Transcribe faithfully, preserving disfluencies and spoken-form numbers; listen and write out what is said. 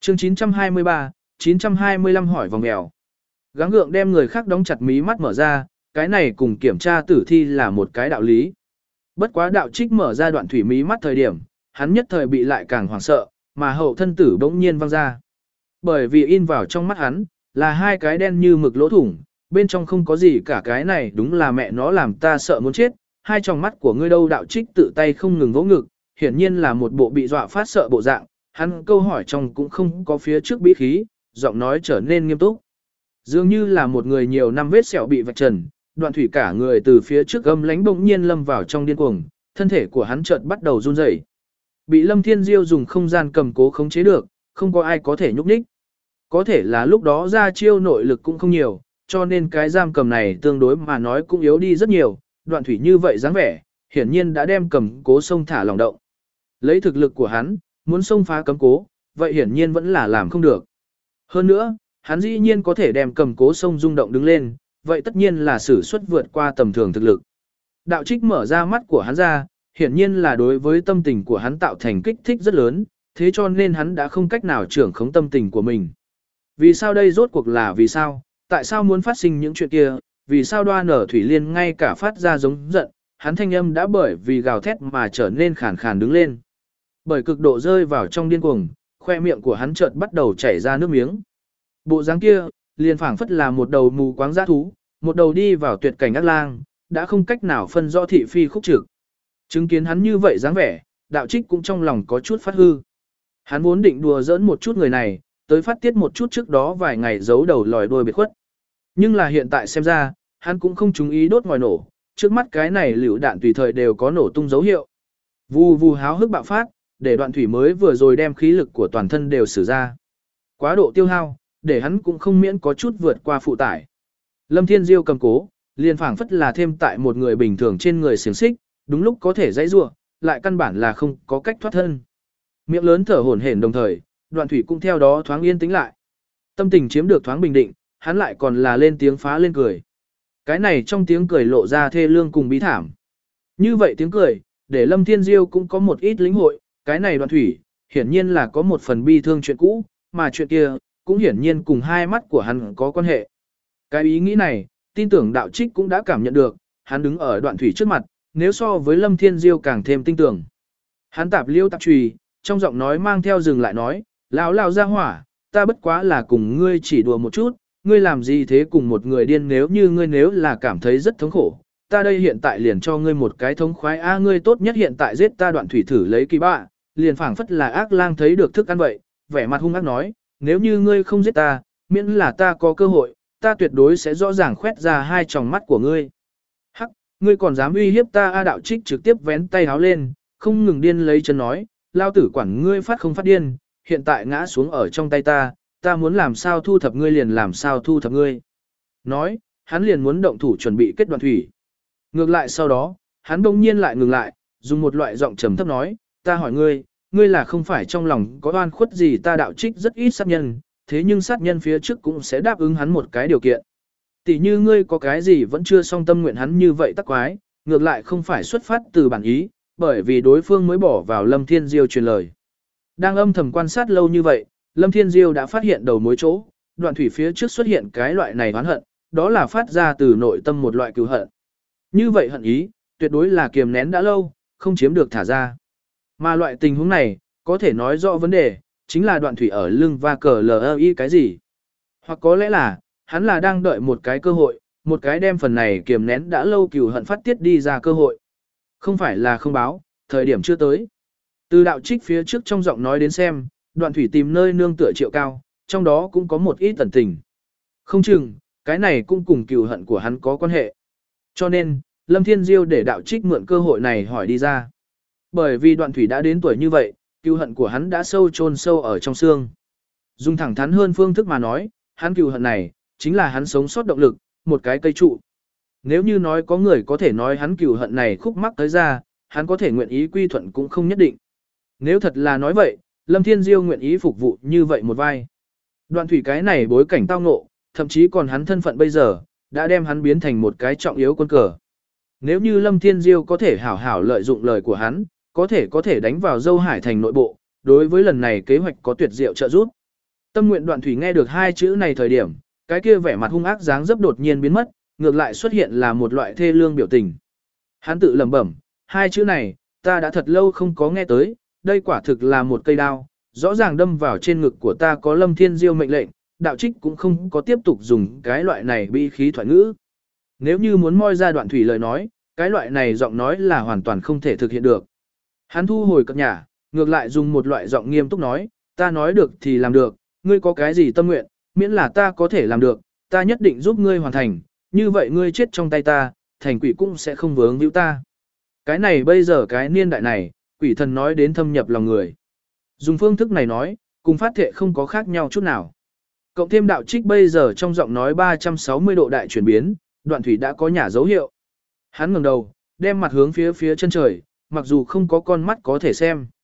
Chương chín trăm hai mươi ba, chín trăm hai mươi lăm hỏi vòng mèo. Gắng gượng đem người khác đóng chặt mí mắt mở ra, cái này cùng kiểm tra tử thi là một cái đạo lý. Bất quá đạo trích mở ra đoạn thủy mí mắt thời điểm, hắn nhất thời bị lại càng hoảng sợ, mà hậu thân tử bỗng nhiên văng ra. Bởi vì in vào trong mắt hắn, là hai cái đen như mực lỗ thủng, bên trong không có gì cả, cái này đúng là mẹ nó làm ta sợ muốn chết, hai tròng mắt của ngươi đâu, đạo trích tự tay không ngừng vỗ ngực, hiển nhiên là một bộ bị dọa phát sợ bộ dạng, hắn câu hỏi trong cũng không có phía trước bí khí, giọng nói trở nên nghiêm túc. Dường như là một người nhiều năm vết sẹo bị vạch trần, đoạn thủy cả người từ phía trước gầm lánh bỗng nhiên lâm vào trong điên cuồng, thân thể của hắn chợt bắt đầu run rẩy. Bị Lâm Thiên Diêu dùng không gian cầm cố khống chế được, không có ai có thể nhúc nhích. Có thể là lúc đó ra chiêu nội lực cũng không nhiều, cho nên cái giam cầm này tương đối mà nói cũng yếu đi rất nhiều, đoạn thủy như vậy dáng vẻ, hiển nhiên đã đem cầm cố sông thả lòng động. Lấy thực lực của hắn, muốn xông phá cấm cố, vậy hiển nhiên vẫn là làm không được. Hơn nữa, hắn dĩ nhiên có thể đem cầm cố sông rung động đứng lên, vậy tất nhiên là sử xuất vượt qua tầm thường thực lực. Đạo trích mở ra mắt của hắn ra, hiển nhiên là đối với tâm tình của hắn tạo thành kích thích rất lớn, thế cho nên hắn đã không cách nào trưởng khống tâm tình của mình. Vì sao đây rốt cuộc là vì sao, tại sao muốn phát sinh những chuyện kia, vì sao Đoan Nở Thủy Liên ngay cả phát ra giống giận, hắn thanh âm đã bởi vì gào thét mà trở nên khàn khàn đứng lên. Bởi cực độ rơi vào trong điên cuồng, khoe miệng của hắn chợt bắt đầu chảy ra nước miếng. Bộ dáng kia, liền phảng phất là một đầu mù quáng dã thú, một đầu đi vào tuyệt cảnh ác lang, đã không cách nào phân rõ thị phi khúc trực. Chứng kiến hắn như vậy dáng vẻ, đạo trích cũng trong lòng có chút phát hư. Hắn vốn định đùa giỡn một chút người này, tới phát tiết một chút trước đó vài ngày giấu đầu lòi đuôi biệt khuất. Nhưng là hiện tại xem ra, hắn cũng không chú ý đốt ngòi nổ, trước mắt cái này liều đạn tùy thời đều có nổ tung dấu hiệu. Vù vù háo hức bạo phát, để đoạn thủy mới vừa rồi đem khí lực của toàn thân đều sử ra. Quá độ tiêu hao, để hắn cũng không miễn có chút vượt qua phụ tải. Lâm Thiên Diêu cầm cố, liền phảng phất là thêm tại một người bình thường trên người xiềng xích, đúng lúc có thể dãy rủa, lại căn bản là không có cách thoát thân. Miệng lớn thở hổn hển đồng thời, đoạn thủy cũng theo đó thoáng yên tĩnh lại. Tâm tình chiếm được thoáng bình định, hắn lại còn là lên tiếng phá lên cười. Cái này trong tiếng cười lộ ra thê lương cùng bí thảm. Như vậy tiếng cười, để Lâm Thiên Diêu cũng có một ít lĩnh hội, cái này đoạn thủy, hiển nhiên là có một phần bi thương chuyện cũ, mà chuyện kia, cũng hiển nhiên cùng hai mắt của hắn có quan hệ. Cái ý nghĩ này, tin tưởng đạo trích cũng đã cảm nhận được, hắn đứng ở đoạn thủy trước mặt, nếu so với Lâm Thiên Diêu càng thêm tin tưởng. Hắn tạp liêu tạp trùy, trong giọng nói mang theo dừng lại nói, lão lão ra hỏa, ta bất quá là cùng ngươi chỉ đùa một chút, ngươi làm gì thế cùng một người điên, nếu như ngươi nếu là cảm thấy rất thống khổ, ta đây hiện tại liền cho ngươi một cái thống khoái, a ngươi tốt nhất hiện tại giết ta, đoạn thủy thử lấy kỳ bạ, liền phảng phất là ác lang thấy được thức ăn vậy, vẻ mặt hung ác nói, nếu như ngươi không giết ta, miễn là ta có cơ hội, ta tuyệt đối sẽ rõ ràng khoét ra hai tròng mắt của ngươi. Hắc, ngươi còn dám uy hiếp ta, a đạo trích trực tiếp vén tay háo lên, không ngừng điên lấy chân nói, lao tử quản ngươi phát không phát điên, hiện tại ngã xuống ở trong tay ta, ta muốn làm sao thu thập ngươi liền làm sao thu thập ngươi. Nói, hắn liền muốn động thủ chuẩn bị kết đoạn thủy. Ngược lại sau đó, hắn đông nhiên lại ngừng lại, dùng một loại giọng trầm thấp nói, ta hỏi ngươi, ngươi là không phải trong lòng có oan khuất gì, ta đạo trích rất ít sát nhân, thế nhưng sát nhân phía trước cũng sẽ đáp ứng hắn một cái điều kiện. Tỷ như ngươi có cái gì vẫn chưa xong tâm nguyện hắn như vậy tắc quái, ngược lại không phải xuất phát từ bản ý, bởi vì đối phương mới bỏ vào Lâm Thiên Diêu truyền lời. Đang âm thầm quan sát lâu như vậy, Lâm Thiên Diêu đã phát hiện đầu mối chỗ, đoạn thủy phía trước xuất hiện cái loại này oán hận, đó là phát ra từ nội tâm một loại cứu hận. Như vậy hận ý, tuyệt đối là kiềm nén đã lâu, không chiếm được thả ra. Mà loại tình huống này, có thể nói rõ vấn đề, chính là đoạn thủy ở lưng và cờ lờ y cái gì. Hoặc có lẽ là, hắn là đang đợi một cái cơ hội, một cái đem phần này kiềm nén đã lâu cừu hận phát tiết đi ra cơ hội. Không phải là không báo, thời điểm chưa tới. Từ đạo trích phía trước trong giọng nói đến xem, đoạn thủy tìm nơi nương tựa Triệu Cao, trong đó cũng có một ít tẩn tình. Không chừng, cái này cũng cùng cừu hận của hắn có quan hệ. Cho nên, Lâm Thiên Diêu để đạo trích mượn cơ hội này hỏi đi ra. Bởi vì đoạn thủy đã đến tuổi như vậy, cừu hận của hắn đã sâu chôn sâu ở trong xương. Dùng thẳng thắn hơn phương thức mà nói, hắn cừu hận này, chính là hắn sống sót động lực, một cái cây trụ. Nếu như nói có người có thể nói hắn cừu hận này khúc mắc tới ra, hắn có thể nguyện ý quy thuận cũng không nhất định. Nếu thật là nói vậy, Lâm Thiên Diêu nguyện ý phục vụ như vậy một vai. Đoạn thủy cái này bối cảnh tao ngộ, thậm chí còn hắn thân phận bây giờ, đã đem hắn biến thành một cái trọng yếu quân cờ. Nếu như Lâm Thiên Diêu có thể hảo hảo lợi dụng lời của hắn, có thể có thể đánh vào Dâu Hải thành nội bộ, đối với lần này kế hoạch có tuyệt diệu trợ giúp. Tâm nguyện Đoạn Thủy nghe được hai chữ này thời điểm, cái kia vẻ mặt hung ác dáng dấp đột nhiên biến mất, ngược lại xuất hiện là một loại thê lương biểu tình. Hắn tự lẩm bẩm, hai chữ này, ta đã thật lâu không có nghe tới, đây quả thực là một cây đao, rõ ràng đâm vào trên ngực của ta có Lâm Thiên Diêu mệnh lệnh, đạo trích cũng không có tiếp tục dùng cái loại này bi khí thoại ngữ. Nếu như muốn moi ra Đoạn Thủy lời nói, cái loại này giọng nói là hoàn toàn không thể thực hiện được. Hắn thu hồi cập nhả, ngược lại dùng một loại giọng nghiêm túc nói, ta nói được thì làm được, ngươi có cái gì tâm nguyện, miễn là ta có thể làm được, ta nhất định giúp ngươi hoàn thành, như vậy ngươi chết trong tay ta, thành quỷ cũng sẽ không vướng víu ta. Cái này bây giờ cái niên đại này, quỷ thần nói đến thâm nhập lòng người. Dùng phương thức này nói, cùng phát thệ không có khác nhau chút nào. Cộng thêm đạo trích bây giờ trong giọng nói ba trăm sáu mươi độ đại chuyển biến, Đoạn Thủy đã có nhả dấu hiệu. Hắn ngẩng đầu, đem mặt hướng phía phía chân trời, mặc dù không có con mắt có thể xem.